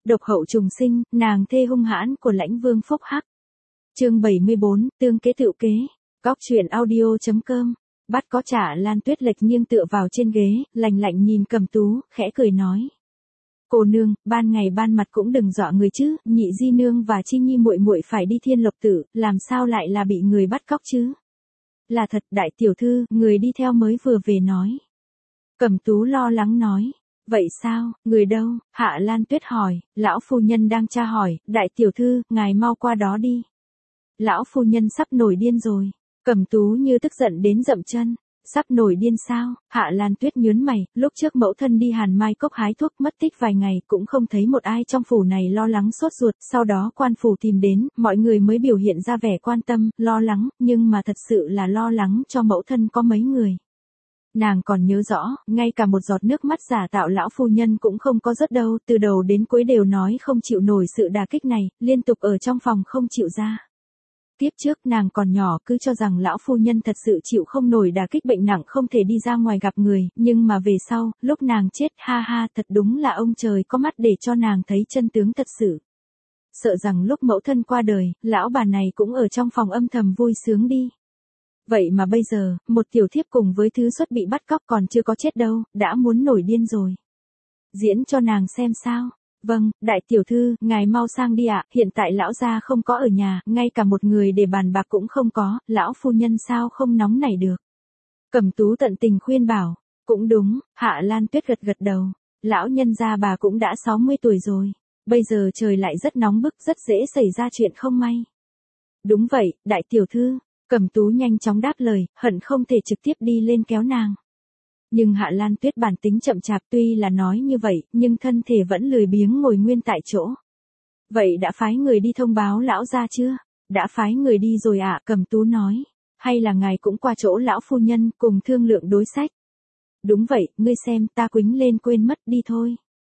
độc hậu trùng sinh, nàng thê hung hãn của Lãnh Vương Phúc Hắc. Chương 74, tương kế tựu kế. Góc truyện audio.com. Bắt có trả Lan Tuyết lệch nghiêng tựa vào trên ghế, lạnh lạnh nhìn Cẩm Tú, khẽ cười nói: "Cô nương, ban ngày ban mặt cũng đừng dọa người chứ, Nhị di nương và Chi Nhi muội muội phải đi Thiên Lộc Tự, làm sao lại là bị người bắt cóc chứ?" "Là thật, đại tiểu thư, người đi theo mới vừa về nói." Cẩm Tú lo lắng nói. "Vậy sao, người đâu?" Hạ Lan Tuyết hỏi. "Lão phu nhân đang tra hỏi, đại tiểu thư, ngài mau qua đó đi." "Lão phu nhân sắp nổi điên rồi." Cẩm Tú như tức giận đến dậm chân. "Sắp nổi điên sao?" Hạ Lan Tuyết nhướng mày, lúc trước mẫu thân đi Hàn Mai Cốc hái thuốc mất tích vài ngày cũng không thấy một ai trong phủ này lo lắng sốt ruột, sau đó quan phủ tìm đến, mọi người mới biểu hiện ra vẻ quan tâm, lo lắng, nhưng mà thật sự là lo lắng cho mẫu thân có mấy người. Nàng còn nhớ rõ, ngay cả một giọt nước mắt giả tạo lão phu nhân cũng không có rớt đâu, từ đầu đến cuối đều nói không chịu nổi sự đả kích này, liên tục ở trong phòng không chịu ra. Tiếp trước nàng còn nhỏ cứ cho rằng lão phu nhân thật sự chịu không nổi đả kích bệnh nặng không thể đi ra ngoài gặp người, nhưng mà về sau, lúc nàng chết, ha ha, thật đúng là ông trời có mắt để cho nàng thấy chân tướng thật sự. Sợ rằng lúc mẫu thân qua đời, lão bà này cũng ở trong phòng âm thầm vui sướng đi. Vậy mà bây giờ, một tiểu thiếp cùng với thứ xuất bị bắt cóc còn chưa có chết đâu, đã muốn nổi điên rồi. Diễn cho nàng xem sao." "Vâng, đại tiểu thư, ngài mau sang đi ạ, hiện tại lão gia không có ở nhà, ngay cả một người để bàn bạc cũng không có, lão phu nhân sao không nóng nảy được." Cẩm Tú tận tình khuyên bảo. "Cũng đúng." Hạ Lan Tuyết gật gật đầu. "Lão nhân gia bà cũng đã 60 tuổi rồi. Bây giờ trời lại rất nóng bức, rất dễ xảy ra chuyện không may." "Đúng vậy, đại tiểu thư." Cẩm Tú nhanh chóng đáp lời, hận không thể trực tiếp đi lên kéo nàng. Nhưng Hạ Lan Tuyết bản tính chậm chạp, tuy là nói như vậy, nhưng thân thể vẫn lười biếng ngồi nguyên tại chỗ. "Vậy đã phái người đi thông báo lão gia chưa?" "Đã phái người đi rồi ạ." Cẩm Tú nói. "Hay là ngài cũng qua chỗ lão phu nhân cùng thương lượng đối sách?" "Đúng vậy, ngươi xem, ta quýnh lên quên mất, đi thôi."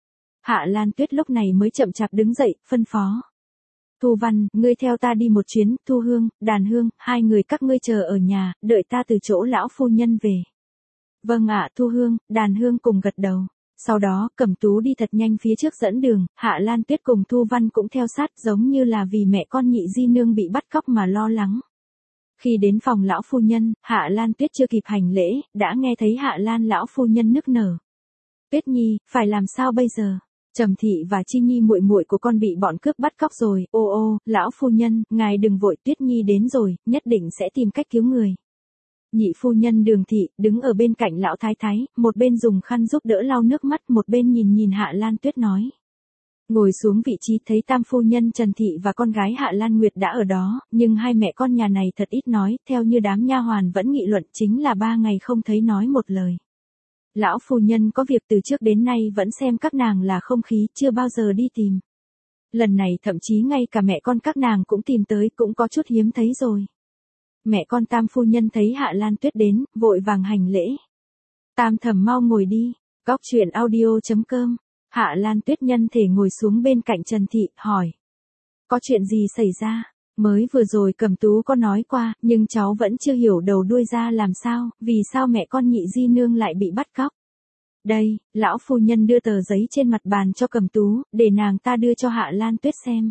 Hạ Lan Tuyết lúc này mới chậm chạp đứng dậy, phân phó. "Thu Văn, ngươi theo ta đi một chuyến, Thu Hương, Đàn Hương, hai người các ngươi chờ ở nhà, đợi ta từ chỗ lão phu nhân về." "Vâng ạ." Thu Hương, Đàn Hương cùng gật đầu. Sau đó, Cẩm Tú đi thật nhanh phía trước dẫn đường, Hạ Lan Tuyết cùng Thu Văn cũng theo sát, giống như là vì mẹ con Nhị di nương bị bắt cóc mà lo lắng. Khi đến phòng lão phu nhân, Hạ Lan Tuyết chưa kịp hành lễ, đã nghe thấy Hạ Lan lão phu nhân nức nở. "Tuyết Nhi, phải làm sao bây giờ? Trầm thị và Chi Nhi muội muội của con bị bọn cướp bắt cóc rồi." "Ô ô, lão phu nhân, ngài đừng vội, Tuyết Nhi đến rồi, nhất định sẽ tìm cách cứu người." Nhị phu nhân Đường thị đứng ở bên cạnh lão thái thái, một bên dùng khăn giúp đỡ lau nước mắt, một bên nhìn nhìn Hạ Lan Tuyết nói. Ngồi xuống vị trí thấy tam phu nhân Trần thị và con gái Hạ Lan Nguyệt đã ở đó, nhưng hai mẹ con nhà này thật ít nói, theo như đám nha hoàn vẫn nghị luận, chính là 3 ngày không thấy nói một lời. Lão phu nhân có việc từ trước đến nay vẫn xem các nàng là không khí, chưa bao giờ đi tìm. Lần này thậm chí ngay cả mẹ con các nàng cũng tìm tới, cũng có chút hiếm thấy rồi. Mẹ con tam phu nhân thấy Hạ Lan Tuyết đến, vội vàng hành lễ. "Tam thẩm mau ngồi đi." Góc truyện audio.com. Hạ Lan Tuyết nhân thể ngồi xuống bên cạnh Trần thị, hỏi. "Có chuyện gì xảy ra?" "Mới vừa rồi Cẩm Tú có nói qua, nhưng cháu vẫn chưa hiểu đầu đuôi ra làm sao, vì sao mẹ con Nhị di nương lại bị bắt cóc." "Đây." Lão phu nhân đưa tờ giấy trên mặt bàn cho Cẩm Tú, để nàng ta đưa cho Hạ Lan Tuyết xem.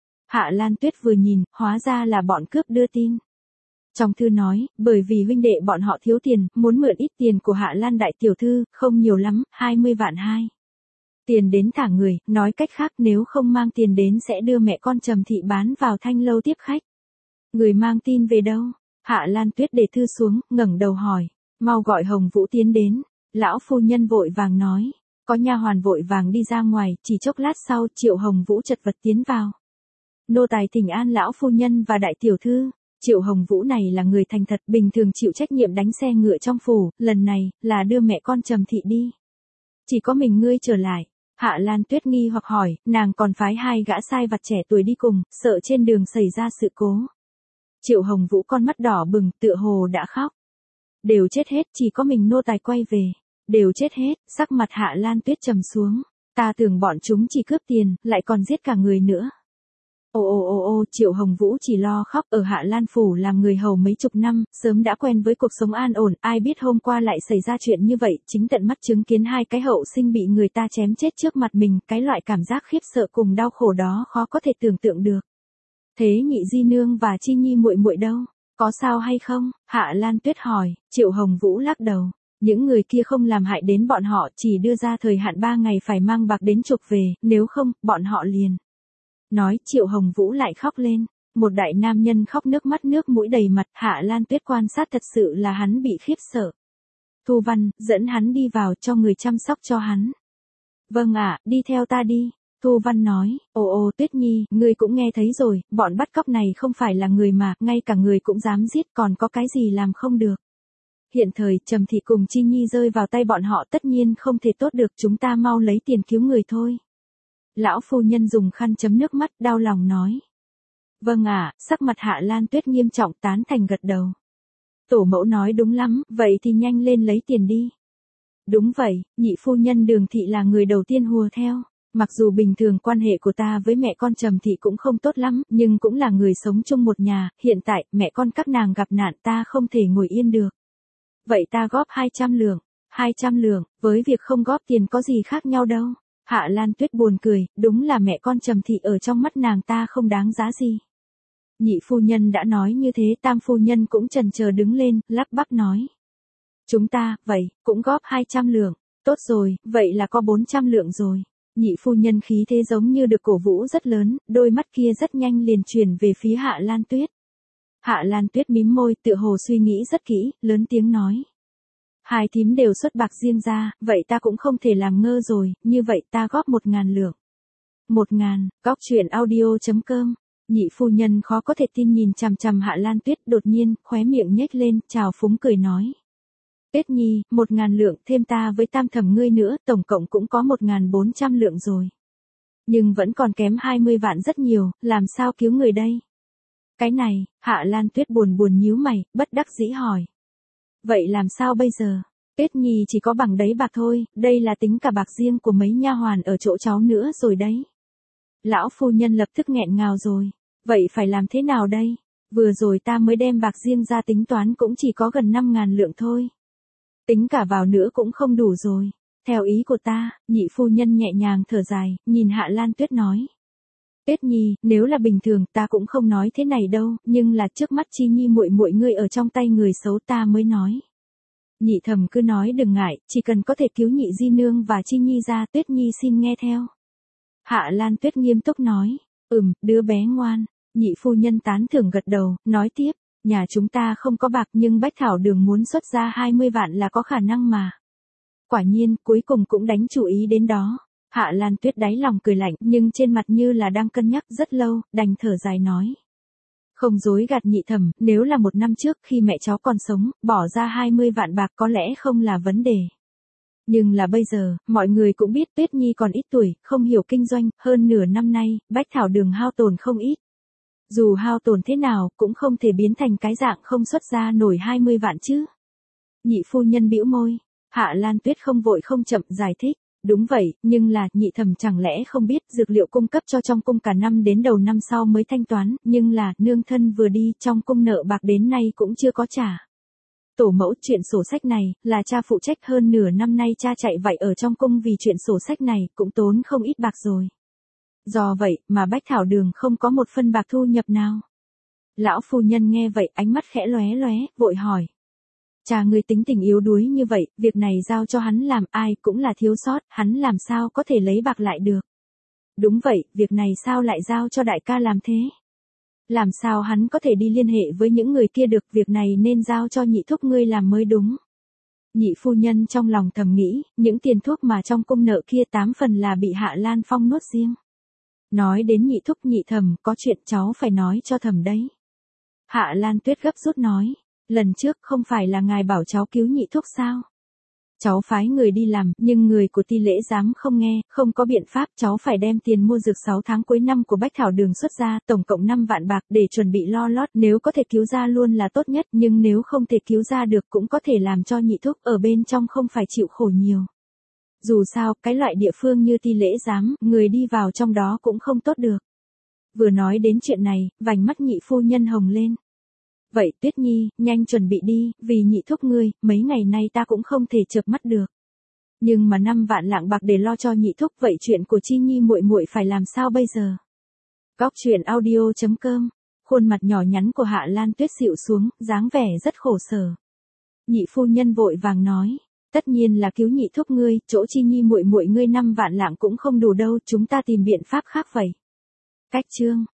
Hạ Lan Tuyết vừa nhìn, hóa ra là bọn cướp đưa tin. Trong thư nói, bởi vì huynh đệ bọn họ thiếu tiền, muốn mượn ít tiền của Hạ Lan đại tiểu thư, không nhiều lắm, 20 vạn 2. Tiền đến thả người, nói cách khác nếu không mang tiền đến sẽ đưa mẹ con Trầm thị bán vào Thanh lâu tiếp khách. "Người mang tin về đâu?" Hạ Lan Tuyết để thư xuống, ngẩng đầu hỏi. "Mau gọi Hồng Vũ tiến đến." Lão phu nhân vội vàng nói. Có nha hoàn vội vàng đi ra ngoài, chỉ chốc lát sau Triệu Hồng Vũ chật vật tiến vào. "Nô tài thỉnh an lão phu nhân và đại tiểu thư." Triệu Hồng Vũ này là người thành thật, bình thường chịu trách nhiệm đánh xe ngựa trong phủ, lần này, là đưa mẹ con Trầm thị đi. "Chỉ có mình ngươi trở lại." Hạ Lan Tuyết nghi hoặc hỏi, nàng còn phái 2 gã sai vặt trẻ tuổi đi cùng, sợ trên đường xảy ra sự cố. Triệu Hồng Vũ con mắt đỏ bừng, tựa hồ đã khóc. "Đều chết hết, chỉ có mình nô tài quay về." "Đều chết hết." Sắc mặt Hạ Lan Tuyết trầm xuống. "Ta tưởng bọn chúng chỉ cướp tiền, lại còn giết cả người nữa." Triệu Hồng Vũ chỉ lo khóc, ở Hạ Lan Phủ làm người hầu mấy chục năm, sớm đã quen với cuộc sống an ổn, ai biết hôm qua lại xảy ra chuyện như vậy, chính tận mắt chứng kiến hai cái hậu sinh bị người ta chém chết trước mặt mình, cái loại cảm giác khiếp sợ cùng đau khổ đó khó có thể tưởng tượng được. Thế Nhị Di Nương và Chi Nhi muội muội đâu? Có sao hay không? Hạ Lan Tuyết hỏi. Triệu Hồng Vũ lắc đầu. Những người kia không làm hại đến bọn họ, chỉ đưa ra thời hạn 3 ngày phải mang bạc đến chuộc về, nếu không, bọn họ liền. Nói Triệu Hồng Vũ lại khóc lên. Một đại nam nhân khóc nước mắt nước mũi đầy mặt, Hạ Lan Tuyết quan sát thật sự là hắn bị khiếp sợ. Thu Văn, dẫn hắn đi vào cho người chăm sóc cho hắn. Vâng ạ, đi theo ta đi. Thu Văn nói, Tuyết Nhi, ngươi cũng nghe thấy rồi, bọn bắt cóc này không phải là người mà, ngay cả người cũng dám giết, còn có cái gì làm không được. Hiện thời, Trầm Thị cùng Chi Nhi rơi vào tay bọn họ tất nhiên không thể tốt được, chúng ta mau lấy tiền cứu người thôi. Lão phu nhân dùng khăn chấm nước mắt, đau lòng nói. Vâng ạ, sắc mặt Hạ Lan Tuyết nghiêm trọng tán thành gật đầu. Tổ mẫu nói đúng lắm, vậy thì nhanh lên lấy tiền đi. Đúng vậy, nhị phu nhân Đường Thị là người đầu tiên hùa theo. Mặc dù bình thường quan hệ của ta với mẹ con Trầm Thị cũng không tốt lắm, nhưng cũng là người sống chung một nhà, hiện tại, mẹ con các nàng gặp nạn ta không thể ngồi yên được. Vậy ta góp 200 lượng, 200 lượng, với việc không góp tiền có gì khác nhau đâu. Hạ Lan Tuyết buồn cười, đúng là mẹ con Trầm Thị ở trong mắt nàng ta không đáng giá gì. Nhị phu nhân đã nói như thế, tam phu nhân cũng chần chờ đứng lên, lắp bắp nói. Chúng ta, vậy, cũng góp 200 lượng, tốt rồi, vậy là có 400 lượng rồi. Nhị phu nhân khí thế giống như được cổ vũ rất lớn, đôi mắt kia rất nhanh liền chuyển về phía Hạ Lan Tuyết. Hạ Lan Tuyết mím môi, tựa hồ suy nghĩ rất kỹ, lớn tiếng nói. Hai thím đều xuất bạc riêng ra, vậy ta cũng không thể làm ngơ rồi, như vậy ta góp 1.000 lượng. 1.000, Cóc Truyện Audio.com. Nhị phu nhân khó có thể tin nhìn chằm chằm Hạ Lan Tuyết, đột nhiên, khóe miệng nhếch lên, chào phúng cười nói. Tuyết Nhi, 1.000 lượng thêm ta với tam thẩm ngươi nữa, tổng cộng cũng có 1.400 lượng rồi. Nhưng vẫn còn kém 20 vạn rất nhiều, làm sao cứu người đây? Cái này, Hạ Lan Tuyết buồn nhíu mày, bất đắc dĩ hỏi. Vậy làm sao bây giờ? Tuyết Nhi chỉ có bằng đấy bạc thôi, đây là tính cả bạc riêng của mấy nha hoàn ở chỗ cháu nữa rồi đấy. Lão phu nhân lập tức nghẹn ngào rồi. Vậy phải làm thế nào đây? Vừa rồi ta mới đem bạc riêng ra tính toán cũng chỉ có gần 5.000 lượng thôi. Tính cả vào nữa cũng không đủ rồi. Theo ý của ta, nhị phu nhân nhẹ nhàng thở dài, nhìn Hạ Lan Tuyết nói. Tuyết Nhi, nếu là bình thường ta cũng không nói thế này đâu, nhưng là trước mắt Chi Nhi muội muội ngươi ở trong tay người xấu ta mới nói. Nhị thẩm cứ nói đừng ngại, chỉ cần có thể cứu nhị Di Nương và Chi Nhi ra, Tuyết Nhi xin nghe theo. Hạ Lan Tuyết nghiêm túc nói, đứa bé ngoan. Nhị phu nhân tán thưởng gật đầu, nói tiếp, nhà chúng ta không có bạc nhưng Bách Thảo Đường muốn xuất ra 20 vạn là có khả năng mà. Quả nhiên, cuối cùng cũng đánh chú ý đến đó. Hạ Lan Tuyết đáy lòng cười lạnh nhưng trên mặt như là đang cân nhắc rất lâu, đành thở dài nói. Không dối gạt nhị thẩm, nếu là 1 năm trước khi mẹ cháu còn sống, bỏ ra 20 vạn bạc có lẽ không là vấn đề. Nhưng là bây giờ, mọi người cũng biết Tuyết Nhi còn ít tuổi, không hiểu kinh doanh, hơn nửa năm nay, Bách Thảo Đường hao tổn không ít. Dù hao tổn thế nào, cũng không thể biến thành cái dạng không xuất ra nổi 20 vạn chứ. Nhị phu nhân bĩu môi. Hạ Lan Tuyết không vội không chậm giải thích. Đúng vậy, nhưng là, nhị thẩm chẳng lẽ không biết dược liệu cung cấp cho trong cung cả năm đến đầu năm sau mới thanh toán, nhưng là, nương thân vừa đi, trong cung nợ bạc đến nay cũng chưa có trả. Tổ mẫu, chuyện sổ sách này, là cha phụ trách, hơn nửa năm nay cha chạy vạy ở trong cung vì chuyện sổ sách này, cũng tốn không ít bạc rồi. Do vậy, mà Bách Thảo Đường không có một phân bạc thu nhập nào. Lão phu nhân nghe vậy, ánh mắt khẽ lóe, vội hỏi. Cha ngươi tính tình yếu đuối như vậy, việc này giao cho hắn làm, ai cũng là thiếu sót, hắn làm sao có thể lấy bạc lại được. Đúng vậy, việc này sao lại giao cho đại ca làm thế? Làm sao hắn có thể đi liên hệ với những người kia được, việc này nên giao cho nhị thúc ngươi làm mới đúng. Nhị phu nhân trong lòng thầm nghĩ, những tiền thuốc mà trong cung nợ kia 8 phần là bị Hạ Lan Phong nuốt riêng. Nói đến nhị thúc nhị thẩm, có chuyện cháu phải nói cho thẩm đấy. Hạ Lan Tuyết gấp rút nói, lần trước không phải là ngài bảo cháu cứu nhị thúc sao? Cháu phái người đi làm, nhưng người của Ti Lễ Giám không nghe, không có biện pháp, cháu phải đem tiền mua dược 6 tháng cuối năm của Bách Thảo Đường xuất ra, tổng cộng 5 vạn bạc để chuẩn bị lo lót, nếu có thể cứu ra luôn là tốt nhất, nhưng nếu không thể cứu ra được cũng có thể làm cho nhị thúc ở bên trong không phải chịu khổ nhiều. Dù sao, cái loại địa phương như Ti Lễ Giám, người đi vào trong đó cũng không tốt được. Vừa nói đến chuyện này, vành mắt nhị phu nhân hồng lên. Vậy Tuyết Nhi, nhanh chuẩn bị đi, vì nhị thúc ngươi, mấy ngày nay ta cũng không thể chợp mắt được. Nhưng mà 5 vạn lạng bạc để lo cho nhị thúc, vậy chuyện của Chi Nhi muội muội phải làm sao bây giờ? Góc truyện audio.com. Khuôn mặt nhỏ nhắn của Hạ Lan Tuyết xịu xuống, dáng vẻ rất khổ sở. Nhị phu nhân vội vàng nói, tất nhiên là cứu nhị thúc ngươi, chỗ Chi Nhi muội muội ngươi 5 vạn lạng cũng không đủ đâu, chúng ta tìm biện pháp khác vậy. Cách chương